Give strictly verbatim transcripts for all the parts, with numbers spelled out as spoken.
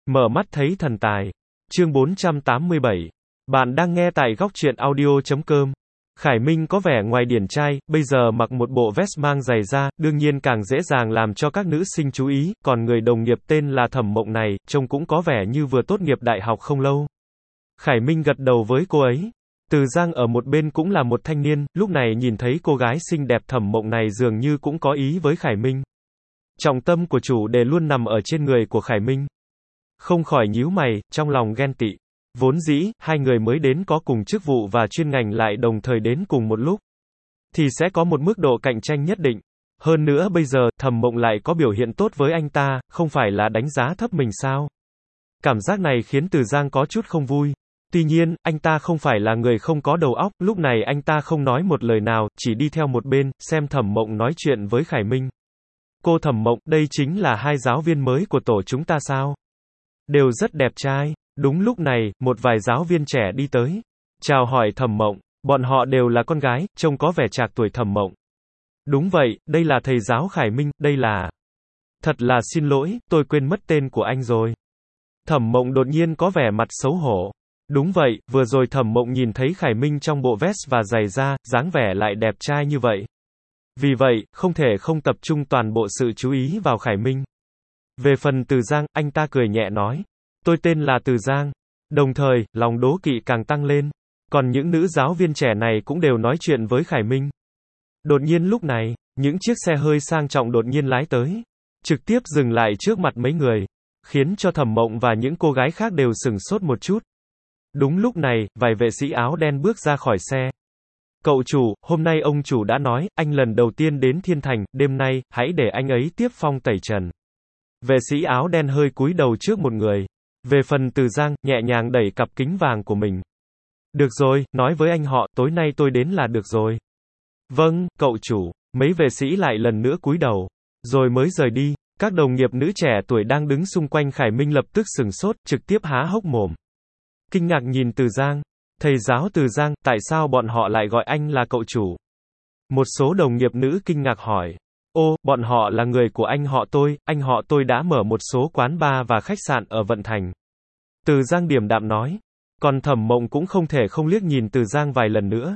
Mở mắt thấy thần tài. Chương bốn trăm tám mươi bảy. Bạn đang nghe tại góc truyện audio chấm com. Khải Minh có vẻ ngoài điển trai, bây giờ mặc một bộ vest mang giày da, đương nhiên càng dễ dàng làm cho các nữ sinh chú ý, còn người đồng nghiệp tên là Thẩm Mộng này, trông cũng có vẻ như vừa tốt nghiệp đại học không lâu. Khải Minh gật đầu với cô ấy. Từ Giang ở một bên cũng là một thanh niên, lúc này nhìn thấy cô gái xinh đẹp Thẩm Mộng này dường như cũng có ý với Khải Minh. Trọng tâm của chủ đề luôn nằm ở trên người của Khải Minh. Không khỏi nhíu mày, trong lòng ghen tị. Vốn dĩ, hai người mới đến có cùng chức vụ và chuyên ngành lại đồng thời đến cùng một lúc, thì sẽ có một mức độ cạnh tranh nhất định. Hơn nữa bây giờ, Thẩm Mộng lại có biểu hiện tốt với anh ta, không phải là đánh giá thấp mình sao? Cảm giác này khiến Từ Giang có chút không vui. Tuy nhiên, anh ta không phải là người không có đầu óc, lúc này anh ta không nói một lời nào, chỉ đi theo một bên, xem Thẩm Mộng nói chuyện với Khải Minh. Cô Thẩm Mộng, đây chính là hai giáo viên mới của tổ chúng ta sao? Đều rất đẹp trai. Đúng lúc này, một vài giáo viên trẻ đi tới. Chào hỏi Thẩm Mộng, bọn họ đều là con gái, trông có vẻ trạc tuổi Thẩm Mộng. Đúng vậy, đây là thầy giáo Khải Minh, đây là... Thật là xin lỗi, tôi quên mất tên của anh rồi. Thẩm Mộng đột nhiên có vẻ mặt xấu hổ. Đúng vậy, vừa rồi Thẩm Mộng nhìn thấy Khải Minh trong bộ vest và giày da, dáng vẻ lại đẹp trai như vậy. Vì vậy, không thể không tập trung toàn bộ sự chú ý vào Khải Minh. Về phần Từ Giang, anh ta cười nhẹ nói. Tôi tên là Từ Giang. Đồng thời, lòng đố kỵ càng tăng lên. Còn những nữ giáo viên trẻ này cũng đều nói chuyện với Khải Minh. Đột nhiên lúc này, những chiếc xe hơi sang trọng đột nhiên lái tới. Trực tiếp dừng lại trước mặt mấy người. Khiến cho Thẩm Mộng và những cô gái khác đều sửng sốt một chút. Đúng lúc này, vài vệ sĩ áo đen bước ra khỏi xe. Cậu chủ, hôm nay ông chủ đã nói, anh lần đầu tiên đến Thiên Thành, đêm nay, hãy để anh ấy tiếp phong tẩy trần. Vệ sĩ áo đen hơi cúi đầu trước một người. Về phần Từ Giang, nhẹ nhàng đẩy cặp kính vàng của mình. Được rồi, nói với anh họ, tối nay tôi đến là được rồi. Vâng, cậu chủ. Mấy vệ sĩ lại lần nữa cúi đầu. Rồi mới rời đi. Các đồng nghiệp nữ trẻ tuổi đang đứng xung quanh Khải Minh lập tức sửng sốt, trực tiếp há hốc mồm. Kinh ngạc nhìn Từ Giang. Thầy giáo Từ Giang, tại sao bọn họ lại gọi anh là cậu chủ? Một số đồng nghiệp nữ kinh ngạc hỏi. Ô, bọn họ là người của anh họ tôi, anh họ tôi đã mở một số quán bar và khách sạn ở Vận Thành. Từ Giang điềm đạm nói. Còn Thẩm Mộng cũng không thể không liếc nhìn Từ Giang vài lần nữa.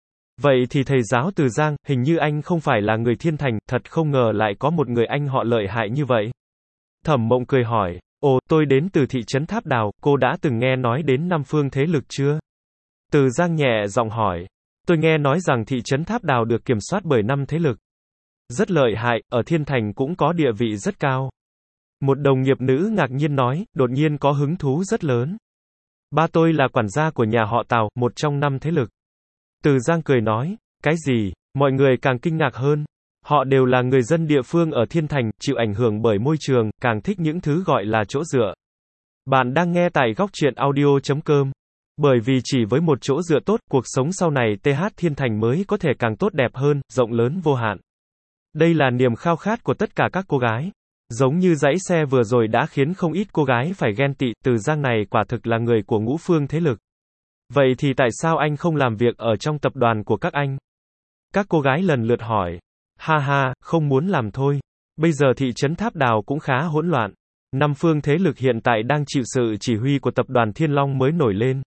Vậy thì thầy giáo Từ Giang, hình như anh không phải là người Thiên Thành, thật không ngờ lại có một người anh họ lợi hại như vậy. Thẩm Mộng cười hỏi. Ồ, tôi đến từ thị trấn Tháp Đào, cô đã từng nghe nói đến Năm Phương Thế Lực chưa? Từ Giang nhẹ giọng hỏi. Tôi nghe nói rằng thị trấn Tháp Đào được kiểm soát bởi năm thế lực. Rất lợi hại, ở Thiên Thành cũng có địa vị rất cao. Một đồng nghiệp nữ ngạc nhiên nói, đột nhiên có hứng thú rất lớn. Ba tôi là quản gia của nhà họ Tào, một trong năm thế lực. Từ Giang cười nói, cái gì? Mọi người càng kinh ngạc hơn. Họ đều là người dân địa phương ở Thiên Thành, chịu ảnh hưởng bởi môi trường, càng thích những thứ gọi là chỗ dựa. Bạn đang nghe tại góc truyện audio chấm com. Bởi vì chỉ với một chỗ dựa tốt, cuộc sống sau này tê hát Thiên Thành mới có thể càng tốt đẹp hơn, rộng lớn vô hạn. Đây là niềm khao khát của tất cả các cô gái. Giống như dãy xe vừa rồi đã khiến không ít cô gái phải ghen tị, Từ Giang này quả thực là người của ngũ phương thế lực. Vậy thì tại sao anh không làm việc ở trong tập đoàn của các anh? Các cô gái lần lượt hỏi. Ha ha, không muốn làm thôi. Bây giờ thị trấn Tháp Đào cũng khá hỗn loạn. Năm phương thế lực hiện tại đang chịu sự chỉ huy của tập đoàn Thiên Long mới nổi lên.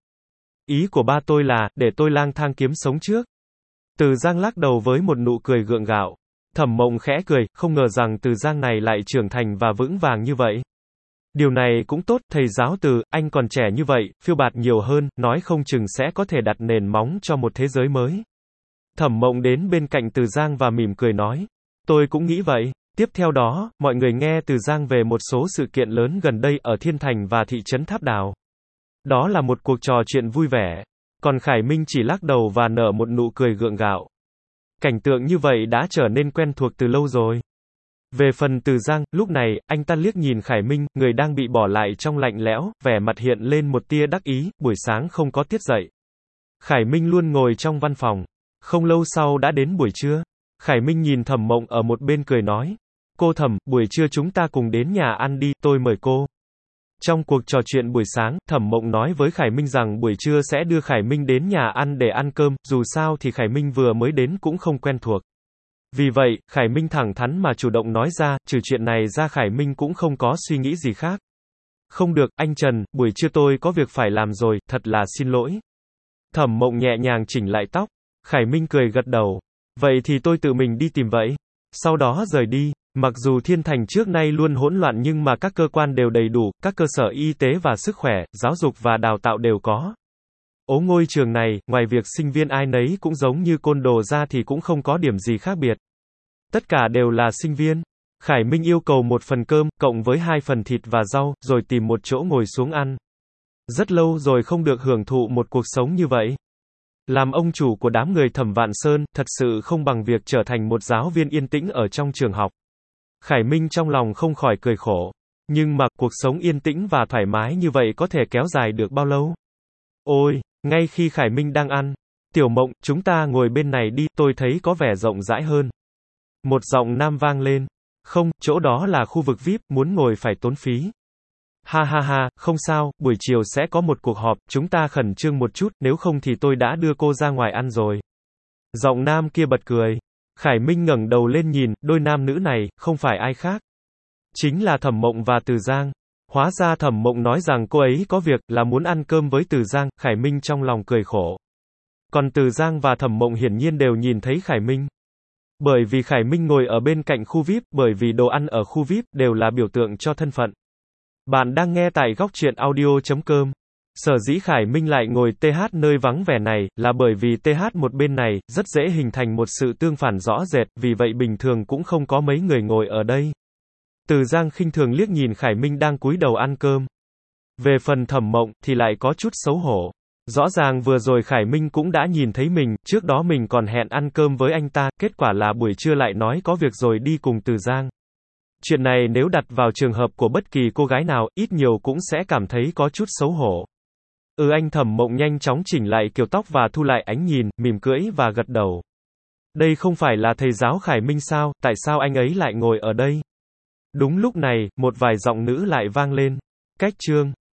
Ý của ba tôi là, để tôi lang thang kiếm sống trước. Từ Giang lắc đầu với một nụ cười gượng gạo. Thẩm Mộng khẽ cười, không ngờ rằng Từ Giang này lại trưởng thành và vững vàng như vậy. Điều này cũng tốt, thầy giáo Từ, anh còn trẻ như vậy, phiêu bạt nhiều hơn, nói không chừng sẽ có thể đặt nền móng cho một thế giới mới. Thẩm Mộng đến bên cạnh Từ Giang và mỉm cười nói. Tôi cũng nghĩ vậy. Tiếp theo đó, mọi người nghe Từ Giang về một số sự kiện lớn gần đây ở Thiên Thành và thị trấn Tháp Đào. Đó là một cuộc trò chuyện vui vẻ. Còn Khải Minh chỉ lắc đầu và nở một nụ cười gượng gạo. Cảnh tượng như vậy đã trở nên quen thuộc từ lâu rồi. Về phần Từ Giang, lúc này, anh ta liếc nhìn Khải Minh, người đang bị bỏ lại trong lạnh lẽo, vẻ mặt hiện lên một tia đắc ý, buổi sáng không có tiết dậy. Khải Minh luôn ngồi trong văn phòng. Không lâu sau đã đến buổi trưa. Khải Minh nhìn Thẩm Mộng ở một bên cười nói. Cô Thẩm, buổi trưa chúng ta cùng đến nhà ăn đi, tôi mời cô. Trong cuộc trò chuyện buổi sáng, Thẩm Mộng nói với Khải Minh rằng buổi trưa sẽ đưa Khải Minh đến nhà ăn để ăn cơm, dù sao thì Khải Minh vừa mới đến cũng không quen thuộc. Vì vậy, Khải Minh thẳng thắn mà chủ động nói ra, trừ chuyện này ra Khải Minh cũng không có suy nghĩ gì khác. Không được, anh Trần, buổi trưa tôi có việc phải làm rồi, thật là xin lỗi. Thẩm Mộng nhẹ nhàng chỉnh lại tóc. Khải Minh cười gật đầu. Vậy thì tôi tự mình đi tìm vậy. Sau đó rời đi. Mặc dù Thiên Thành trước nay luôn hỗn loạn nhưng mà các cơ quan đều đầy đủ, các cơ sở y tế và sức khỏe, giáo dục và đào tạo đều có. Ố ngôi trường này, ngoài việc sinh viên ai nấy cũng giống như côn đồ ra thì cũng không có điểm gì khác biệt. Tất cả đều là sinh viên. Khải Minh yêu cầu một phần cơm, cộng với hai phần thịt và rau, rồi tìm một chỗ ngồi xuống ăn. Rất lâu rồi không được hưởng thụ một cuộc sống như vậy. Làm ông chủ của đám người Thẩm Vạn Sơn, thật sự không bằng việc trở thành một giáo viên yên tĩnh ở trong trường học. Khải Minh trong lòng không khỏi cười khổ. Nhưng mà, cuộc sống yên tĩnh và thoải mái như vậy có thể kéo dài được bao lâu? Ôi, ngay khi Khải Minh đang ăn, Tiểu Mộng, chúng ta ngồi bên này đi, tôi thấy có vẻ rộng rãi hơn. Một giọng nam vang lên. Không, chỗ đó là khu vực vi ai pi, muốn ngồi phải tốn phí. Ha ha ha, không sao, buổi chiều sẽ có một cuộc họp, chúng ta khẩn trương một chút, nếu không thì tôi đã đưa cô ra ngoài ăn rồi. Giọng nam kia bật cười. Khải Minh ngẩng đầu lên nhìn, đôi nam nữ này, không phải ai khác. Chính là Thẩm Mộng và Từ Giang. Hóa ra Thẩm Mộng nói rằng cô ấy có việc, là muốn ăn cơm với Từ Giang, Khải Minh trong lòng cười khổ. Còn Từ Giang và Thẩm Mộng hiển nhiên đều nhìn thấy Khải Minh. Bởi vì Khải Minh ngồi ở bên cạnh khu vi ai pi, bởi vì đồ ăn ở khu vi ai pi, đều là biểu tượng cho thân phận. Bạn đang nghe tại góc truyện audio chấm com. Sở dĩ Khải Minh lại ngồi tê hát nơi vắng vẻ này, là bởi vì tê hát một bên này, rất dễ hình thành một sự tương phản rõ rệt, vì vậy bình thường cũng không có mấy người ngồi ở đây. Từ Giang khinh thường liếc nhìn Khải Minh đang cúi đầu ăn cơm. Về phần Thẩm Mộng, thì lại có chút xấu hổ. Rõ ràng vừa rồi Khải Minh cũng đã nhìn thấy mình, trước đó mình còn hẹn ăn cơm với anh ta, kết quả là buổi trưa lại nói có việc rồi đi cùng Từ Giang. Chuyện này nếu đặt vào trường hợp của bất kỳ cô gái nào, ít nhiều cũng sẽ cảm thấy có chút xấu hổ. Ừ, anh Thẩm Mộng nhanh chóng chỉnh lại kiểu tóc và thu lại ánh nhìn, mỉm cưỡi và gật đầu. Đây không phải là thầy giáo Khải Minh sao, tại sao anh ấy lại ngồi ở đây? Đúng lúc này, một vài giọng nữ lại vang lên. Cách chương.